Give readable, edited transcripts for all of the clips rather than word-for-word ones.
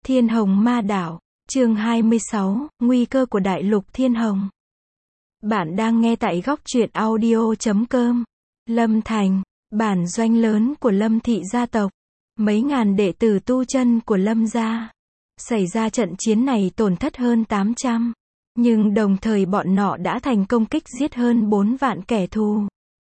Thiên Hồng Ma Đảo, chương 26, Nguy cơ của Đại lục Thiên Hồng. Bạn đang nghe tại góc truyện audio.com. Lâm Thành, bản doanh lớn của Lâm thị gia tộc. Mấy ngàn đệ tử tu chân của Lâm gia. Xảy ra trận chiến này tổn thất hơn 800. Nhưng đồng thời bọn nọ đã thành công kích giết hơn 4 vạn kẻ thù.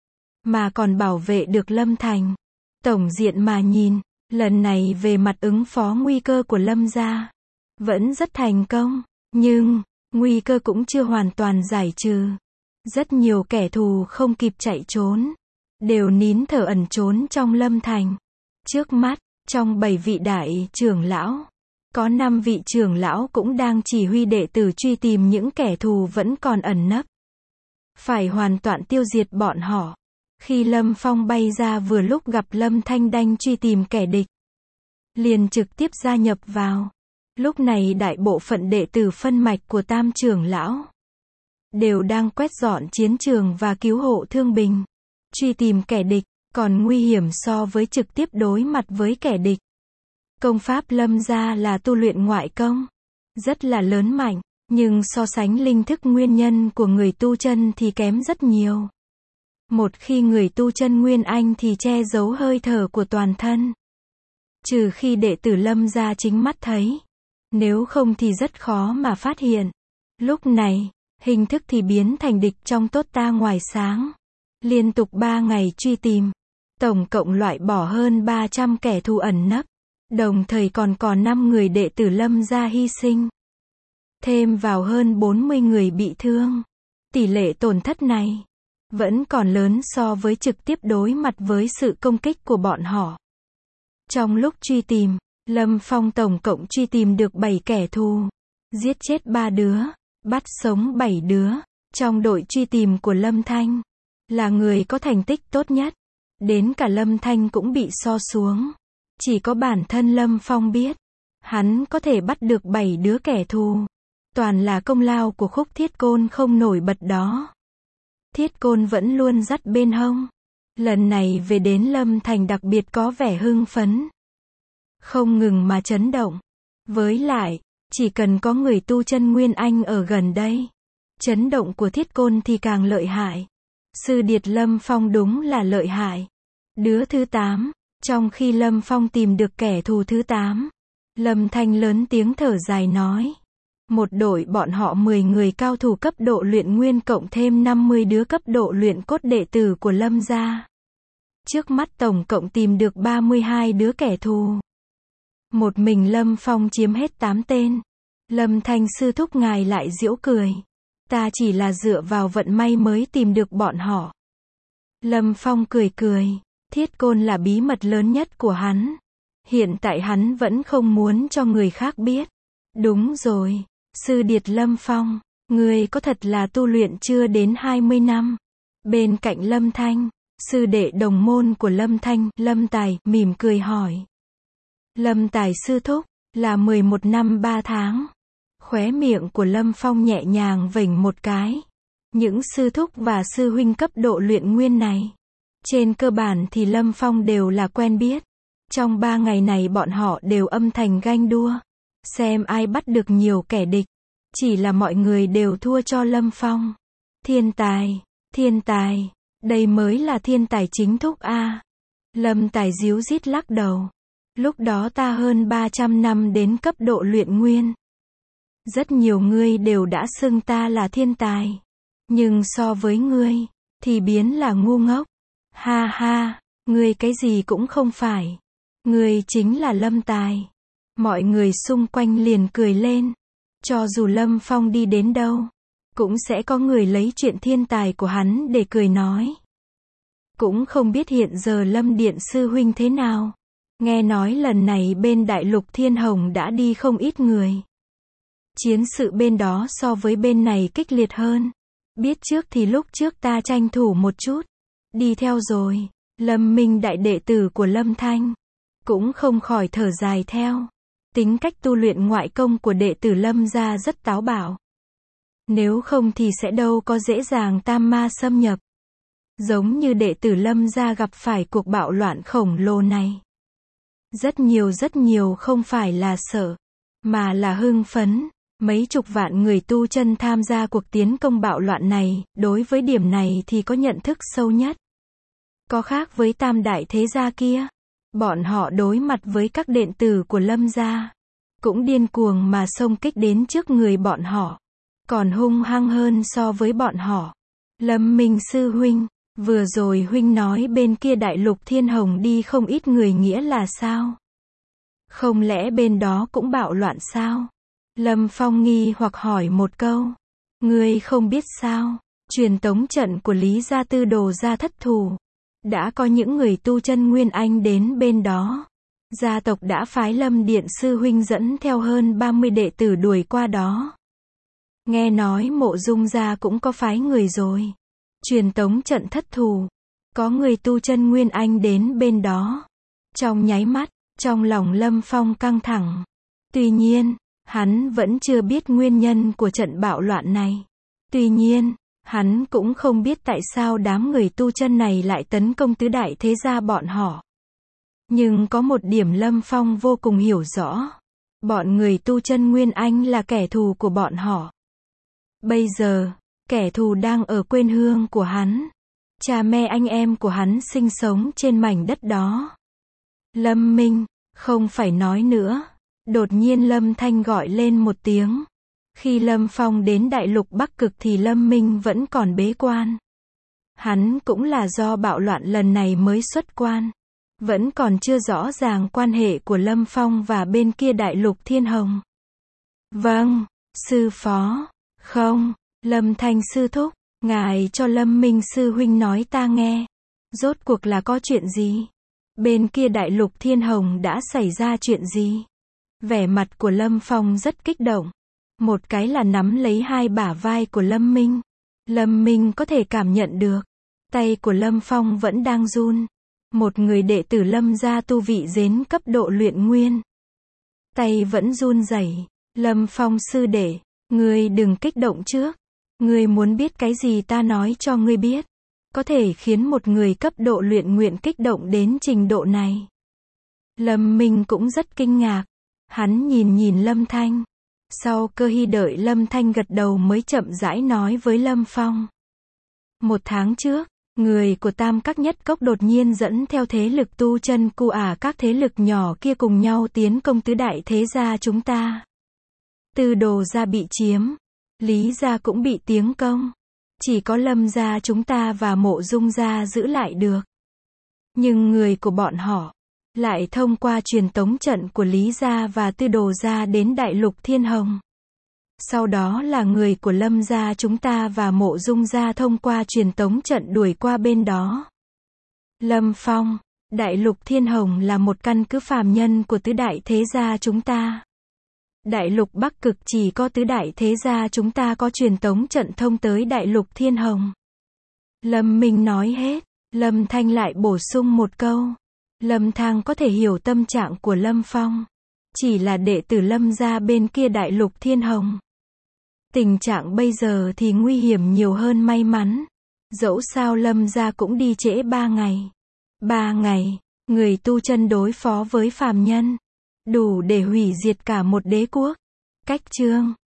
Mà còn bảo vệ được Lâm Thành. Tổng diện mà nhìn, lần này về mặt ứng phó nguy cơ của Lâm gia vẫn rất thành công, nhưng nguy cơ cũng chưa hoàn toàn giải trừ. Rất nhiều kẻ thù không kịp chạy trốn, đều nín thở ẩn trốn trong Lâm Thành. Trước mắt, trong 7 vị đại trưởng lão, có 5 vị trưởng lão cũng đang chỉ huy đệ tử truy tìm những kẻ thù vẫn còn ẩn nấp. Phải hoàn toàn tiêu diệt bọn họ. Khi Lâm Phong bay ra vừa lúc gặp Lâm Thanh đang truy tìm kẻ địch, liền trực tiếp gia nhập vào. Lúc này đại bộ phận đệ tử phân mạch của Tam trưởng lão đều đang quét dọn chiến trường và cứu hộ thương binh. Truy tìm kẻ địch còn nguy hiểm so với trực tiếp đối mặt với kẻ địch. Công pháp Lâm gia là tu luyện ngoại công, rất là lớn mạnh, nhưng so sánh linh thức nguyên nhân của người tu chân thì kém rất nhiều. Một khi người tu chân nguyên anh thì che giấu hơi thở của toàn thân. Trừ khi đệ tử Lâm gia chính mắt thấy. Nếu không thì rất khó mà phát hiện. Lúc này, hình thức thì biến thành địch trong tốt ta ngoài sáng. Liên tục 3 ngày truy tìm. Tổng cộng loại bỏ hơn 300 kẻ thù ẩn nấp. Đồng thời còn 5 người đệ tử Lâm gia hy sinh. Thêm vào hơn 40 người bị thương. Tỷ lệ tổn thất này vẫn còn lớn so với trực tiếp đối mặt với sự công kích của bọn họ. Trong lúc truy tìm, Lâm Phong tổng cộng truy tìm được 7 kẻ thù, giết chết 3 đứa, bắt sống 7 đứa. Trong đội truy tìm của Lâm Thanh, là người có thành tích tốt nhất. Đến cả Lâm Thanh cũng bị so xuống. Chỉ có bản thân Lâm Phong biết, hắn có thể bắt được 7 đứa kẻ thù. Toàn là công lao của Khúc Thiết Côn không nổi bật đó. Thiết Côn vẫn luôn dắt bên hông. Lần này về đến Lâm Thành đặc biệt có vẻ hưng phấn. Không ngừng mà chấn động. Với lại, chỉ cần có người tu chân Nguyên Anh ở gần đây, chấn động của Thiết Côn thì càng lợi hại. Sư điệt Lâm Phong đúng là lợi hại. Đứa thứ 8, trong khi Lâm Phong tìm được kẻ thù thứ 8, Lâm Thanh lớn tiếng thở dài nói. Một đội bọn họ 10 người cao thủ cấp độ luyện nguyên cộng thêm 50 đứa cấp độ luyện cốt đệ tử của Lâm gia. Trước mắt tổng cộng tìm được 32 đứa kẻ thù. Một mình Lâm Phong chiếm hết 8 tên. Lâm Thanh sư thúc ngài lại giễu cười. Ta chỉ là dựa vào vận may mới tìm được bọn họ. Lâm Phong cười cười. Thiết Côn là bí mật lớn nhất của hắn. Hiện tại hắn vẫn không muốn cho người khác biết. Đúng rồi. Sư điệt Lâm Phong, người có thật là tu luyện chưa đến 20 năm. Bên cạnh Lâm Thanh, sư đệ đồng môn của Lâm Thanh, Lâm Tài, mỉm cười hỏi. Lâm Tài sư thúc, là 11 năm 3 tháng. Khóe miệng của Lâm Phong nhẹ nhàng vểnh một cái. Những sư thúc và sư huynh cấp độ luyện nguyên này, trên cơ bản thì Lâm Phong đều là quen biết. Trong 3 ngày này bọn họ đều âm thầm ganh đua. Xem ai bắt được nhiều kẻ địch. Chỉ là mọi người đều thua cho Lâm Phong. Thiên tài, đây mới là thiên tài chính thúc a. Lâm Tài díu dít lắc đầu. Lúc đó ta hơn 300 năm đến cấp độ luyện nguyên. Rất nhiều ngươi đều đã xưng ta là thiên tài. Nhưng so với ngươi, thì biến là ngu ngốc. Ha ha, ngươi cái gì cũng không phải. Ngươi chính là Lâm Tài. Mọi người xung quanh liền cười lên. Cho dù Lâm Phong đi đến đâu, cũng sẽ có người lấy chuyện thiên tài của hắn để cười nói. Cũng không biết hiện giờ Lâm Điện sư huynh thế nào. Nghe nói lần này bên Đại lục Thiên Hồng đã đi không ít người. Chiến sự bên đó so với bên này kịch liệt hơn. Biết trước thì lúc trước ta tranh thủ một chút. Đi theo rồi. Lâm Minh đại đệ tử của Lâm Thanh cũng không khỏi thở dài theo. Tính cách tu luyện ngoại công của đệ tử Lâm gia rất táo bạo. Nếu không thì sẽ đâu có dễ dàng tam ma xâm nhập. Giống như đệ tử Lâm gia gặp phải cuộc bạo loạn khổng lồ này. Rất nhiều không phải là sợ, mà là hưng phấn. Mấy chục vạn người tu chân tham gia cuộc tiến công bạo loạn này, đối với điểm này thì có nhận thức sâu nhất. Có khác với tam đại thế gia kia. Bọn họ đối mặt với các đệ tử của Lâm gia, cũng điên cuồng mà xông kích đến trước người bọn họ. Còn hung hăng hơn so với bọn họ. Lâm Minh sư huynh, vừa rồi huynh nói bên kia đại lục Thiên Hồng đi không ít người nghĩa là sao? Không lẽ bên đó cũng bạo loạn sao? Lâm Phong nghi hoặc hỏi một câu. Ngươi không biết sao? Truyền tống trận của Lý gia Tư Đồ gia thất thủ. Đã có những người tu chân Nguyên Anh đến bên đó. Gia tộc đã phái Lâm Điện sư huynh dẫn theo hơn 30 đệ tử đuổi qua đó. Nghe nói Mộ Dung gia cũng có phái người rồi. Truyền tống trận thất thủ. Có người tu chân Nguyên Anh đến bên đó. Trong nháy mắt, trong lòng Lâm Phong căng thẳng. Tuy nhiên, hắn vẫn chưa biết nguyên nhân của trận bạo loạn này. Tuy nhiên, hắn cũng không biết tại sao đám người tu chân này lại tấn công tứ đại thế gia bọn họ. Nhưng có một điểm Lâm Phong vô cùng hiểu rõ. Bọn người tu chân Nguyên Anh là kẻ thù của bọn họ. Bây giờ, kẻ thù đang ở quê hương của hắn. Cha mẹ anh em của hắn sinh sống trên mảnh đất đó. Lâm Minh, không phải nói nữa. Đột nhiên Lâm Thanh gọi lên một tiếng. Khi Lâm Phong đến đại lục Bắc Cực thì Lâm Minh vẫn còn bế quan. Hắn cũng là do bạo loạn lần này mới xuất quan. Vẫn còn chưa rõ ràng quan hệ của Lâm Phong và bên kia đại lục Thiên Hồng. Vâng, sư phó. Không, Lâm Thanh sư thúc, ngài cho Lâm Minh sư huynh nói ta nghe. Rốt cuộc là có chuyện gì? Bên kia đại lục Thiên Hồng đã xảy ra chuyện gì? Vẻ mặt của Lâm Phong rất kích động. Một cái là nắm lấy hai bả vai của Lâm Minh. Lâm Minh có thể cảm nhận được. Tay của Lâm Phong vẫn đang run. Một người đệ tử Lâm gia tu vị đến cấp độ luyện nguyên. Tay vẫn run rẩy. Lâm Phong sư đệ, ngươi đừng kích động trước. Ngươi muốn biết cái gì ta nói cho ngươi biết. Có thể khiến một người cấp độ luyện nguyện kích động đến trình độ này. Lâm Minh cũng rất kinh ngạc. Hắn nhìn Lâm Thanh. Sau cơ hy đợi Lâm Thanh gật đầu mới chậm rãi nói với Lâm Phong. 1 tháng trước, người của Tam Các Nhất Cốc đột nhiên dẫn theo thế lực tu chân các thế lực nhỏ kia cùng nhau tiến công tứ đại thế gia chúng ta. Tư Đồ gia bị chiếm, Lý gia cũng bị tiến công. Chỉ có Lâm gia chúng ta và Mộ Dung gia giữ lại được. Nhưng người của bọn họ lại thông qua truyền tống trận của Lý gia và Tư Đồ gia đến đại lục Thiên Hồng. Sau đó là người của Lâm gia chúng ta và Mộ Dung gia thông qua truyền tống trận đuổi qua bên đó. Lâm Phong, đại lục Thiên Hồng là một căn cứ phàm nhân của tứ đại thế gia chúng ta. Đại lục Bắc Cực chỉ có tứ đại thế gia chúng ta có truyền tống trận thông tới đại lục Thiên Hồng. Lâm Minh nói hết, Lâm Thanh lại bổ sung một câu. Lâm Thang có thể hiểu tâm trạng của Lâm Phong. Chỉ là đệ tử Lâm gia bên kia đại lục Thiên Hồng. Tình trạng bây giờ thì nguy hiểm nhiều hơn may mắn. Dẫu sao Lâm gia cũng đi trễ 3 ngày. 3 ngày, người tu chân đối phó với phàm nhân. Đủ để hủy diệt cả một đế quốc. Cách chương